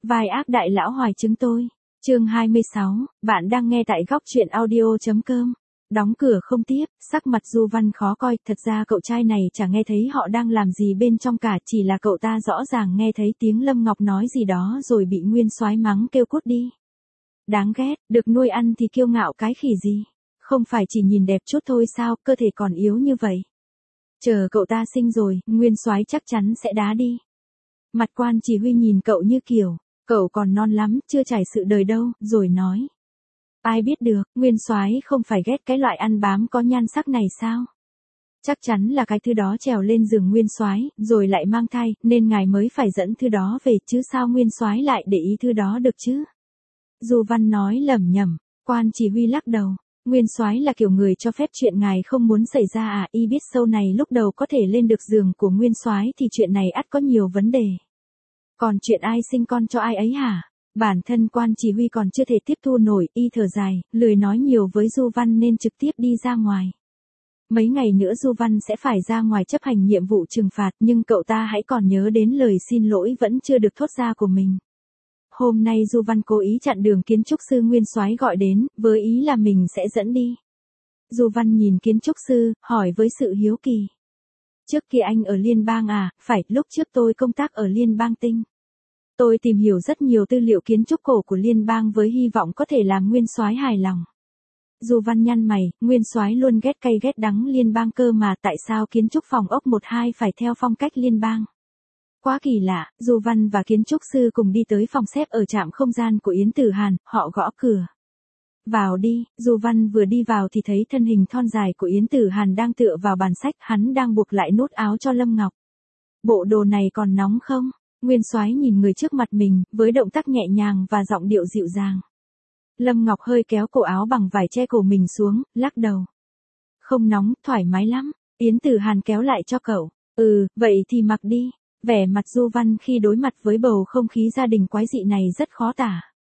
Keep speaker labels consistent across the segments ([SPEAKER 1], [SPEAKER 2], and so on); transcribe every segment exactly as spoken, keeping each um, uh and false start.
[SPEAKER 1] Vai ác đại lão hoài chứng tôi. Chương hai mươi sáu, bạn đang nghe tại góc truyện audio.com. Đóng cửa không tiếp, sắc mặt Du Văn khó coi, thật ra cậu trai này chẳng nghe thấy họ đang làm gì bên trong cả, chỉ là cậu ta rõ ràng nghe thấy tiếng Lâm Ngọc nói gì đó rồi bị Nguyên Soái mắng kêu cút đi. Đáng ghét, được nuôi ăn thì kiêu ngạo cái khỉ gì, không phải chỉ nhìn đẹp chút thôi sao, cơ thể còn yếu như vậy. Chờ cậu ta sinh rồi, Nguyên Soái chắc chắn sẽ đá đi. Mặt Quan chỉ huy nhìn cậu như kiểu, cậu còn non lắm, chưa trải sự đời đâu, rồi nói. Ai biết được, Nguyên Soái không phải ghét cái loại ăn bám có nhan sắc này sao? Chắc chắn là cái thứ đó trèo lên giường Nguyên Soái, rồi lại mang thai, nên ngài mới phải dẫn thứ đó về, chứ sao Nguyên Soái lại để ý thứ đó được chứ? Du Văn nói lẩm nhẩm. Quan chỉ huy lắc đầu. Nguyên Soái là kiểu người cho phép chuyện ngài không muốn xảy ra à? Y biết sau này lúc đầu có thể lên được giường của Nguyên Soái thì chuyện này ắt có nhiều vấn đề. Còn chuyện ai sinh con cho ai ấy hả? Bản thân Quan chỉ huy còn chưa thể tiếp thu nổi, y thở dài, lười nói nhiều với Du Văn nên trực tiếp đi ra ngoài. Mấy ngày nữa Du Văn sẽ phải ra ngoài chấp hành nhiệm vụ trừng phạt, nhưng cậu ta hãy còn nhớ đến lời xin lỗi vẫn chưa được thốt ra của mình. Hôm nay Du Văn cố ý chặn đường kiến trúc sư Nguyên Soái gọi đến, với ý là mình sẽ dẫn đi. Du Văn nhìn kiến trúc sư, hỏi với sự hiếu kỳ. Trước kia anh ở Liên bang à? Phải, lúc trước tôi công tác ở Liên bang Tinh. Tôi tìm hiểu rất nhiều tư liệu kiến trúc cổ của Liên bang với hy vọng có thể làm Nguyên Soái hài lòng. Du Văn nhăn mày, Nguyên Soái luôn ghét cay ghét đắng Liên bang cơ mà, tại sao kiến trúc phòng ốc một hai phải theo phong cách Liên bang? Quá kỳ lạ. Du Văn và kiến trúc sư cùng đi tới phòng xếp ở trạm không gian của Yến Tử Hàn, họ gõ cửa. Vào đi. Du Văn vừa đi vào thì thấy thân hình thon dài của Yến Tử Hàn đang tựa vào bàn sách, hắn đang buộc lại nút áo cho Lâm Ngọc. Bộ đồ này còn nóng không? Nguyên Soái nhìn người trước mặt mình, với động tác nhẹ nhàng và giọng điệu dịu dàng. Lâm Ngọc hơi kéo cổ áo bằng vải che cổ mình xuống, lắc đầu. Không nóng, thoải mái lắm. Yến Tử Hàn kéo lại cho cậu. Ừ, vậy thì mặc đi. Vẻ mặt Du Văn khi đối mặt với bầu không khí gia đình quái dị này rất khó tả.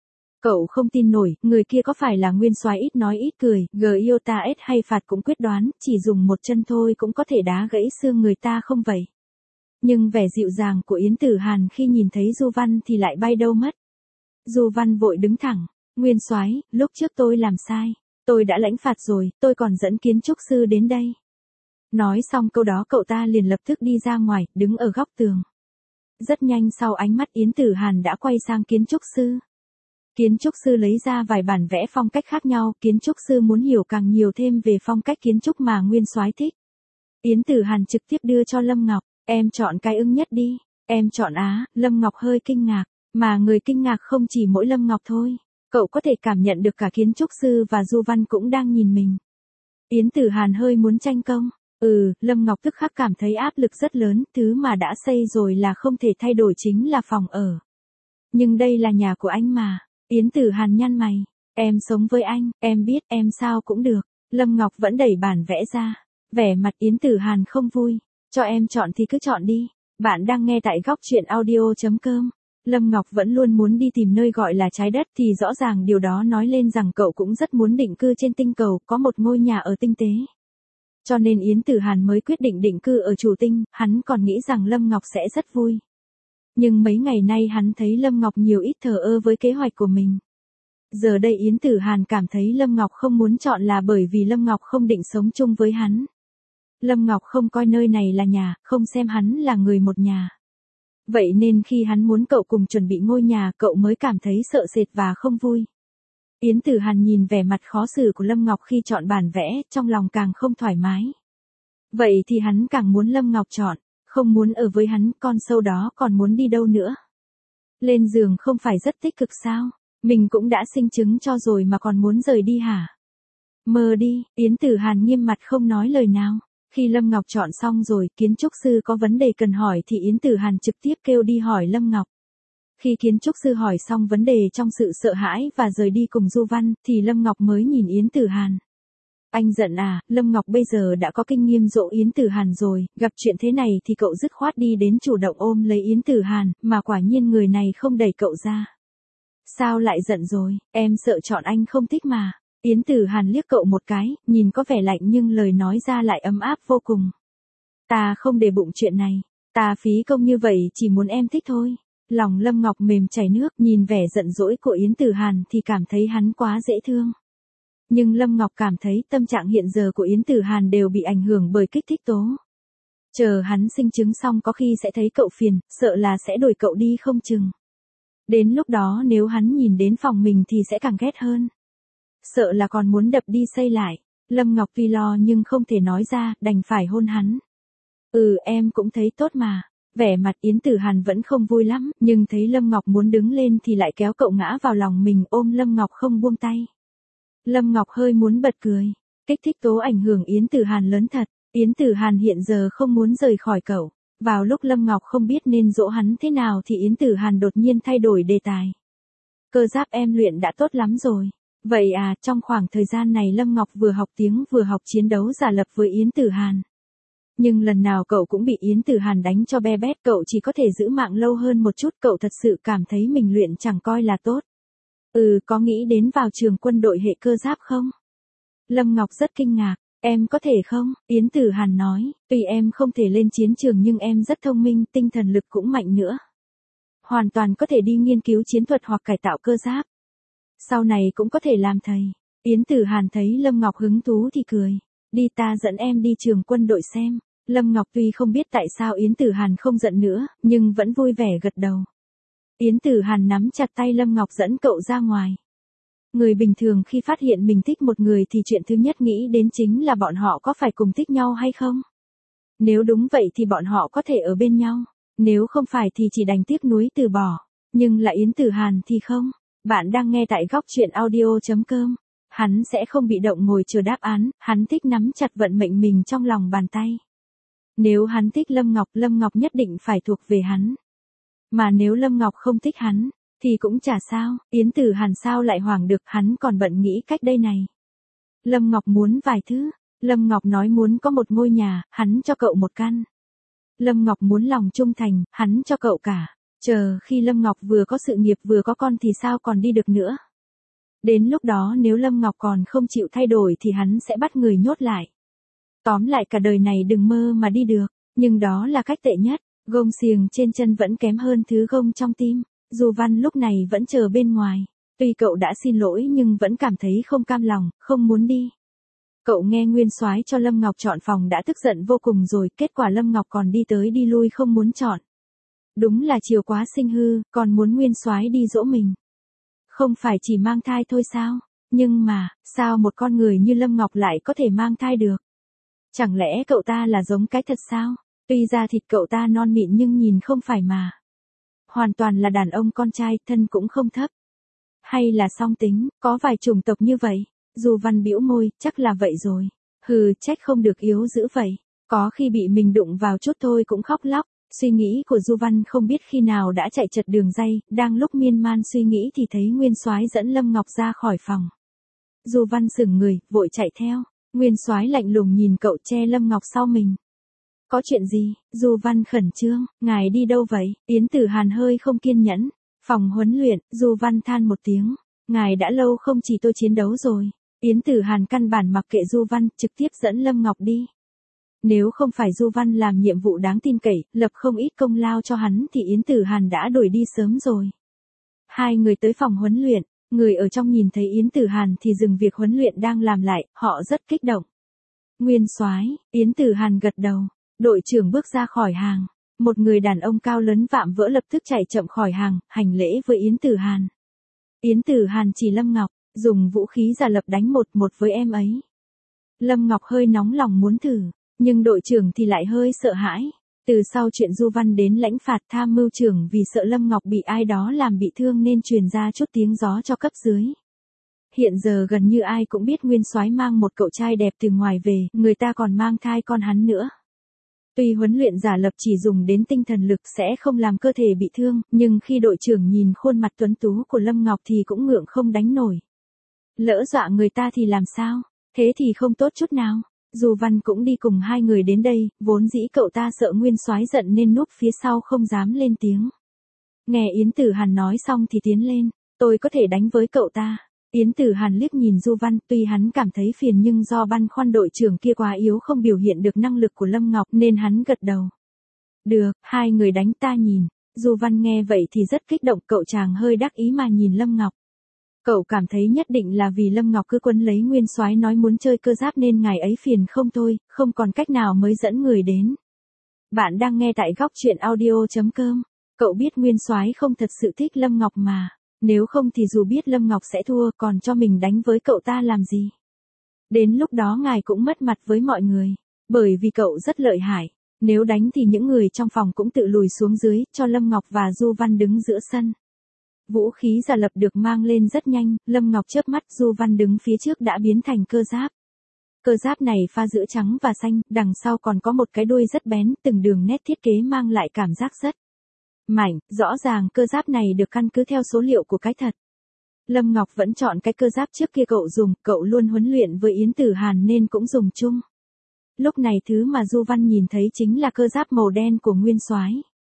[SPEAKER 1] Cậu không tin nổi, người kia có phải là Nguyên Soái ít nói ít cười, Giota S hay phạt cũng quyết đoán, chỉ dùng một chân thôi cũng có thể đá gãy xương người ta không vậy? Nhưng vẻ dịu dàng của Yến Tử Hàn khi nhìn thấy Du Văn thì lại bay đâu mất. Du Văn vội đứng thẳng. Nguyên Soái, lúc trước tôi làm sai. Tôi đã lãnh phạt rồi, tôi còn dẫn kiến trúc sư đến đây. Nói xong câu đó cậu ta liền lập tức đi ra ngoài, đứng ở góc tường. Rất nhanh sau ánh mắt Yến Tử Hàn đã quay sang kiến trúc sư. Kiến trúc sư lấy ra vài bản vẽ phong cách khác nhau, kiến trúc sư muốn hiểu càng nhiều thêm về phong cách kiến trúc mà Nguyên Soái thích. Yến Tử Hàn trực tiếp đưa cho Lâm Ngọc, em chọn cái ưng nhất đi. Em chọn Á. Lâm Ngọc hơi kinh ngạc, mà người kinh ngạc không chỉ mỗi Lâm Ngọc thôi. Cậu có thể cảm nhận được cả kiến trúc sư và Du Văn cũng đang nhìn mình. Yến Tử Hàn hơi muốn tranh công. Ừ, Lâm Ngọc tức khắc cảm thấy áp lực rất lớn, thứ mà đã xây rồi là không thể thay đổi chính là phòng ở. Nhưng đây là nhà của anh mà. Yến Tử Hàn nhăn mày. Em sống với anh, em biết, em sao cũng được. Lâm Ngọc vẫn đẩy bản vẽ ra. Vẻ mặt Yến Tử Hàn không vui. Cho em chọn thì cứ chọn đi. Bạn đang nghe tại góc truyện audio.com. Lâm Ngọc vẫn luôn muốn đi tìm nơi gọi là trái đất thì rõ ràng điều đó nói lên rằng cậu cũng rất muốn định cư trên tinh cầu, có một ngôi nhà ở tinh tế. Cho nên Yến Tử Hàn mới quyết định định cư ở chủ tinh, hắn còn nghĩ rằng Lâm Ngọc sẽ rất vui. Nhưng mấy ngày nay hắn thấy Lâm Ngọc nhiều ít thờ ơ với kế hoạch của mình. Giờ đây Yến Tử Hàn cảm thấy Lâm Ngọc không muốn chọn là bởi vì Lâm Ngọc không định sống chung với hắn. Lâm Ngọc không coi nơi này là nhà, không xem hắn là người một nhà. Vậy nên khi hắn muốn cậu cùng chuẩn bị ngôi nhà, cậu mới cảm thấy sợ sệt và không vui. Yến Tử Hàn nhìn vẻ mặt khó xử của Lâm Ngọc khi chọn bản vẽ, trong lòng càng không thoải mái. Vậy thì hắn càng muốn Lâm Ngọc chọn, không muốn ở với hắn, con sâu đó còn muốn đi đâu nữa. Lên giường không phải rất tích cực sao? Mình cũng đã sinh trứng cho rồi mà còn muốn rời đi hả? Mơ đi. Yến Tử Hàn nghiêm mặt không nói lời nào. Khi Lâm Ngọc chọn xong rồi, kiến trúc sư có vấn đề cần hỏi thì Yến Tử Hàn trực tiếp kêu đi hỏi Lâm Ngọc. Khi kiến trúc sư hỏi xong vấn đề trong sự sợ hãi và rời đi cùng Du Văn, thì Lâm Ngọc mới nhìn Yến Tử Hàn. Anh giận à? Lâm Ngọc bây giờ đã có kinh nghiệm dỗ Yến Tử Hàn rồi, gặp chuyện thế này thì cậu dứt khoát đi đến chủ động ôm lấy Yến Tử Hàn, mà quả nhiên người này không đẩy cậu ra. Sao lại giận rồi? Em sợ chọn anh không thích mà. Yến Tử Hàn liếc cậu một cái, nhìn có vẻ lạnh nhưng lời nói ra lại ấm áp vô cùng. Ta không để bụng chuyện này, ta phí công như vậy chỉ muốn em thích thôi. Lòng Lâm Ngọc mềm chảy nước, nhìn vẻ giận dỗi của Yến Tử Hàn thì cảm thấy hắn quá dễ thương. Nhưng Lâm Ngọc cảm thấy tâm trạng hiện giờ của Yến Tử Hàn đều bị ảnh hưởng bởi kích thích tố. Chờ hắn sinh chứng xong có khi sẽ thấy cậu phiền, sợ là sẽ đuổi cậu đi không chừng. Đến lúc đó nếu hắn nhìn đến phòng mình thì sẽ càng ghét hơn. Sợ là còn muốn đập đi xây lại. Lâm Ngọc tuy lo nhưng không thể nói ra, đành phải hôn hắn. Ừ, em cũng thấy tốt mà. Vẻ mặt Yến Tử Hàn vẫn không vui lắm, nhưng thấy Lâm Ngọc muốn đứng lên thì lại kéo cậu ngã vào lòng mình, ôm Lâm Ngọc không buông tay. Lâm Ngọc hơi muốn bật cười. Kích thích tố ảnh hưởng Yến Tử Hàn lớn thật. Yến Tử Hàn hiện giờ không muốn rời khỏi cậu. Vào lúc Lâm Ngọc không biết nên dỗ hắn thế nào thì Yến Tử Hàn đột nhiên thay đổi đề tài. Cơ giáp em luyện đã tốt lắm rồi. Vậy à, trong khoảng thời gian này Lâm Ngọc vừa học tiếng vừa học chiến đấu giả lập với Yến Tử Hàn. Nhưng lần nào cậu cũng bị Yến Tử Hàn đánh cho be bét, cậu chỉ có thể giữ mạng lâu hơn một chút, cậu thật sự cảm thấy mình luyện chẳng coi là tốt. Ừ, có nghĩ đến vào trường quân đội hệ cơ giáp không? Lâm Ngọc rất kinh ngạc. Em có thể không? Yến Tử Hàn nói, tuy em không thể lên chiến trường nhưng em rất thông minh, tinh thần lực cũng mạnh nữa. Hoàn toàn có thể đi nghiên cứu chiến thuật hoặc cải tạo cơ giáp. Sau này cũng có thể làm thầy. Yến Tử Hàn thấy Lâm Ngọc hứng thú thì cười. Đi, ta dẫn em đi trường quân đội xem. Lâm Ngọc tuy không biết tại sao Yến Tử Hàn không giận nữa, nhưng vẫn vui vẻ gật đầu. Yến Tử Hàn nắm chặt tay Lâm Ngọc dẫn cậu ra ngoài. Người bình thường khi phát hiện mình thích một người thì chuyện thứ nhất nghĩ đến chính là bọn họ có phải cùng thích nhau hay không. Nếu đúng vậy thì bọn họ có thể ở bên nhau. Nếu không phải thì chỉ đành tiếc nuối từ bỏ. Nhưng là Yến Tử Hàn thì không. Bạn đang nghe tại góc truyện audio chấm com. Hắn sẽ không bị động ngồi chờ đáp án, hắn thích nắm chặt vận mệnh mình trong lòng bàn tay. Nếu hắn thích Lâm Ngọc, Lâm Ngọc nhất định phải thuộc về hắn. Mà nếu Lâm Ngọc không thích hắn, thì cũng chả sao, Yến Tử Hàn sao lại hoảng được, hắn còn bận nghĩ cách đây này. Lâm Ngọc muốn vài thứ, Lâm Ngọc nói muốn có một ngôi nhà, hắn cho cậu một căn. Lâm Ngọc muốn lòng trung thành, hắn cho cậu cả. Chờ khi Lâm Ngọc vừa có sự nghiệp vừa có con thì sao còn đi được nữa. Đến lúc đó nếu Lâm Ngọc còn không chịu thay đổi thì hắn sẽ bắt người nhốt lại. Tóm lại cả đời này đừng mơ mà đi được, nhưng đó là cách tệ nhất, gông xiềng trên chân vẫn kém hơn thứ gông trong tim. Du Văn lúc này vẫn chờ bên ngoài, tuy cậu đã xin lỗi nhưng vẫn cảm thấy không cam lòng, không muốn đi. Cậu nghe Nguyên Soái cho Lâm Ngọc chọn phòng đã tức giận vô cùng rồi, kết quả Lâm Ngọc còn đi tới đi lui không muốn chọn. Đúng là chiều quá sinh hư, còn muốn Nguyên Soái đi dỗ mình. Không phải chỉ mang thai thôi sao? Nhưng mà, sao một con người như Lâm Ngọc lại có thể mang thai được? Chẳng lẽ cậu ta là giống cái thật sao? Tuy ra thịt cậu ta non mịn nhưng nhìn không phải mà. Hoàn toàn là đàn ông con trai, thân cũng không thấp. Hay là song tính, có vài chủng tộc như vậy. Du Văn bĩu môi, chắc là vậy rồi. Hừ, trách không được yếu dữ vậy. Có khi bị mình đụng vào chút thôi cũng khóc lóc. Suy nghĩ của Du Văn không biết khi nào đã chạy chật đường ray, đang lúc miên man suy nghĩ thì thấy Nguyên Soái dẫn Lâm Ngọc ra khỏi phòng. Du Văn sững người, vội chạy theo. Nguyên Soái lạnh lùng nhìn cậu, che Lâm Ngọc sau mình. Có chuyện gì? Du Văn khẩn trương, ngài đi đâu vậy? Yến Tử Hàn hơi không kiên nhẫn. Phòng huấn luyện, Du Văn than một tiếng. Ngài đã lâu không chỉ tôi chiến đấu rồi. Yến Tử Hàn căn bản mặc kệ Du Văn, trực tiếp dẫn Lâm Ngọc đi. Nếu không phải Du Văn làm nhiệm vụ đáng tin cậy, lập không ít công lao cho hắn thì Yến Tử Hàn đã đuổi đi sớm rồi. Hai người tới phòng huấn luyện, người ở trong nhìn thấy Yến Tử Hàn thì dừng việc huấn luyện đang làm lại, họ rất kích động. Nguyên Soái, Yến Tử Hàn gật đầu, đội trưởng bước ra khỏi hàng. Một người đàn ông cao lớn vạm vỡ lập tức chạy chậm khỏi hàng, hành lễ với Yến Tử Hàn. Yến Tử Hàn chỉ Lâm Ngọc, dùng vũ khí giả lập đánh một một với em ấy. Lâm Ngọc hơi nóng lòng muốn thử. Nhưng đội trưởng thì lại hơi sợ hãi. Từ sau chuyện Du Văn đến lãnh phạt tham mưu trưởng vì sợ Lâm Ngọc bị ai đó làm bị thương nên truyền ra chút tiếng gió cho cấp dưới. Hiện giờ gần như ai cũng biết Nguyên Soái mang một cậu trai đẹp từ ngoài về, người ta còn mang thai con hắn nữa. Tuy huấn luyện giả lập chỉ dùng đến tinh thần lực sẽ không làm cơ thể bị thương, nhưng khi đội trưởng nhìn khuôn mặt tuấn tú của Lâm Ngọc thì cũng ngượng không đánh nổi. Lỡ dọa người ta thì làm sao? Thế thì không tốt chút nào. Du Văn cũng đi cùng hai người đến đây, vốn dĩ cậu ta sợ Nguyên Soái giận nên núp phía sau không dám lên tiếng. Nghe Yến Tử Hàn nói xong thì tiến lên, tôi có thể đánh với cậu ta. Yến Tử Hàn liếc nhìn Du Văn, tuy hắn cảm thấy phiền nhưng do băn khoăn đội trưởng kia quá yếu không biểu hiện được năng lực của Lâm Ngọc nên hắn gật đầu. Được, hai người đánh ta nhìn. Du Văn nghe vậy thì rất kích động, cậu chàng hơi đắc ý mà nhìn Lâm Ngọc. Cậu cảm thấy nhất định là vì Lâm Ngọc cứ quấn lấy Nguyên Soái nói muốn chơi cơ giáp nên ngài ấy phiền không thôi, không còn cách nào mới dẫn người đến. Bạn đang nghe tại góc truyện audio chấm com. Cậu biết Nguyên Soái không thật sự thích Lâm Ngọc mà, nếu không thì dù biết Lâm Ngọc sẽ thua còn cho mình đánh với cậu ta làm gì. Đến lúc đó ngài cũng mất mặt với mọi người, bởi vì cậu rất lợi hại. Nếu đánh thì những người trong phòng cũng tự lùi xuống dưới, cho Lâm Ngọc và Du Văn đứng giữa sân. Vũ khí giả lập được mang lên rất nhanh, Lâm Ngọc chớp mắt, Du Văn đứng phía trước đã biến thành cơ giáp. Cơ giáp này pha giữa trắng và xanh, đằng sau còn có một cái đuôi rất bén, từng đường nét thiết kế mang lại cảm giác rất mạnh, rõ ràng cơ giáp này được căn cứ theo số liệu của cái thật. Lâm Ngọc vẫn chọn cái cơ giáp trước kia cậu dùng, cậu luôn huấn luyện với Yến Tử Hàn nên cũng dùng chung. Lúc này thứ mà Du Văn nhìn thấy chính là cơ giáp màu đen của Nguyên Soái.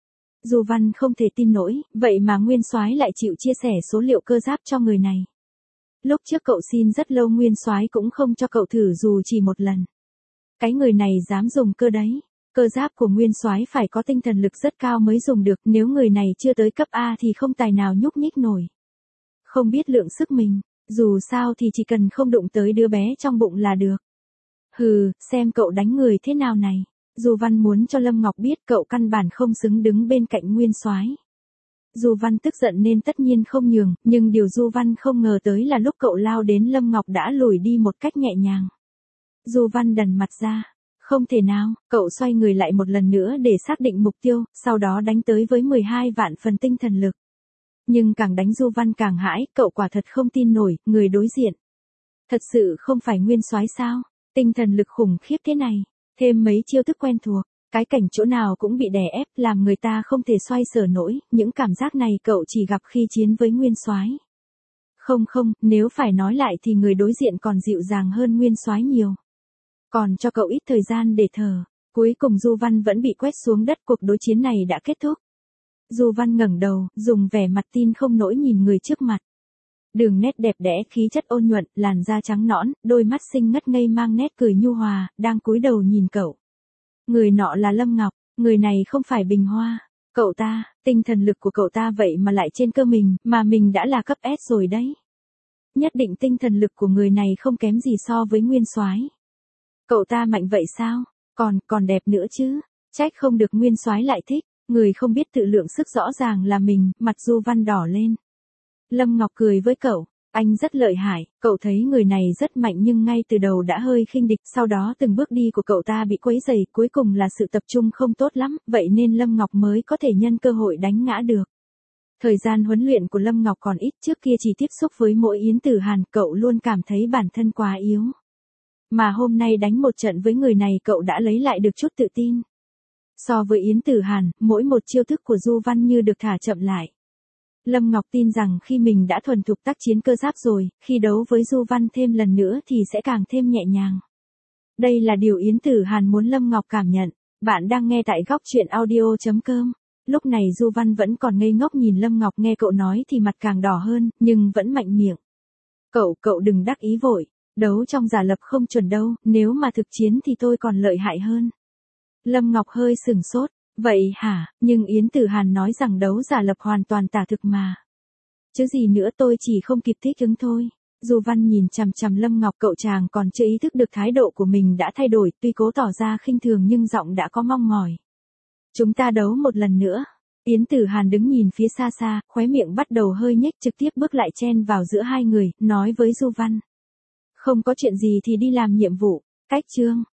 [SPEAKER 1] Du Văn không thể tin nổi, vậy mà Nguyên Soái lại chịu chia sẻ số liệu cơ giáp cho người này. Lúc trước cậu xin rất lâu Nguyên Soái cũng không cho cậu thử dù chỉ một lần. Cái người này dám dùng cơ đấy. Cơ giáp của Nguyên Soái phải có tinh thần lực rất cao mới dùng được, nếu người này chưa tới cấp A thì không tài nào nhúc nhích nổi. Không biết lượng sức mình, dù sao thì chỉ cần không đụng tới đứa bé trong bụng là được. Hừ, xem cậu đánh người thế nào này. Du Văn muốn cho Lâm Ngọc biết cậu căn bản không xứng đứng bên cạnh Nguyên Soái. Du Văn tức giận nên tất nhiên không nhường, nhưng điều Du Văn không ngờ tới là lúc cậu lao đến Lâm Ngọc đã lùi đi một cách nhẹ nhàng. Du Văn đần mặt ra. Không thể nào, cậu xoay người lại một lần nữa để xác định mục tiêu, sau đó đánh tới với mười hai vạn phần tinh thần lực. Nhưng càng đánh Du Văn càng hãi, cậu quả thật không tin nổi, người đối diện. Thật sự không phải Nguyên Soái sao? Tinh thần lực khủng khiếp thế này, thêm mấy chiêu thức quen thuộc, cái cảnh chỗ nào cũng bị đè ép, làm người ta không thể xoay sở nổi, những cảm giác này cậu chỉ gặp khi chiến với Nguyên Soái. Không không, nếu phải nói lại thì người đối diện còn dịu dàng hơn Nguyên Soái nhiều. Còn cho cậu ít thời gian để thở, cuối cùng Du Văn vẫn bị quét xuống đất, cuộc đối chiến này đã kết thúc. Du Văn ngẩng đầu, dùng vẻ mặt tin không nổi nhìn người trước mặt. Đường nét đẹp đẽ, khí chất ôn nhuận, làn da trắng nõn, đôi mắt xinh ngất ngây mang nét cười nhu hòa, đang cúi đầu nhìn cậu. Người nọ là Lâm Ngọc, người này không phải Bình Hoa. Cậu ta, tinh thần lực của cậu ta vậy mà lại trên cơ mình, mà mình đã là cấp S rồi đấy. Nhất định tinh thần lực của người này không kém gì so với Nguyên Soái. Cậu ta mạnh vậy sao? Còn, còn đẹp nữa chứ. Trách không được Nguyên Soái lại thích, người không biết tự lượng sức rõ ràng là mình, mặt Du Văn đỏ lên. Lâm Ngọc cười với cậu, anh rất lợi hại, cậu thấy người này rất mạnh nhưng ngay từ đầu đã hơi khinh địch, sau đó từng bước đi của cậu ta bị quấy rầy, cuối cùng là sự tập trung không tốt lắm, vậy nên Lâm Ngọc mới có thể nhân cơ hội đánh ngã được. Thời gian huấn luyện của Lâm Ngọc còn ít, trước kia chỉ tiếp xúc với mỗi Yến Tử Hàn, cậu luôn cảm thấy bản thân quá yếu. Mà hôm nay đánh một trận với người này cậu đã lấy lại được chút tự tin. So với Yến Tử Hàn, mỗi một chiêu thức của Du Văn như được thả chậm lại. Lâm Ngọc tin rằng khi mình đã thuần thục tác chiến cơ giáp rồi, khi đấu với Du Văn thêm lần nữa thì sẽ càng thêm nhẹ nhàng. Đây là điều Yến Tử Hàn muốn Lâm Ngọc cảm nhận. Bạn đang nghe tại góc truyện audio chấm com. Lúc này Du Văn vẫn còn ngây ngốc nhìn Lâm Ngọc, nghe cậu nói thì mặt càng đỏ hơn, nhưng vẫn mạnh miệng. Cậu, cậu đừng đắc ý vội. Đấu trong giả lập không chuẩn đâu, nếu mà thực chiến thì tôi còn lợi hại hơn. Lâm Ngọc hơi sừng sốt. Vậy hả, nhưng Yến Tử Hàn nói rằng đấu giả lập hoàn toàn tả thực mà. Chứ gì nữa, tôi chỉ không kịp thích ứng thôi. Du Văn nhìn chằm chằm Lâm Ngọc, cậu chàng còn chưa ý thức được thái độ của mình đã thay đổi, tuy cố tỏ ra khinh thường nhưng giọng đã có mong mỏi. Chúng ta đấu một lần nữa. Yến Tử Hàn đứng nhìn phía xa xa, khóe miệng bắt đầu hơi nhếch, trực tiếp bước lại chen vào giữa hai người, nói với Du Văn. Không có chuyện gì thì đi làm nhiệm vụ, cách chương.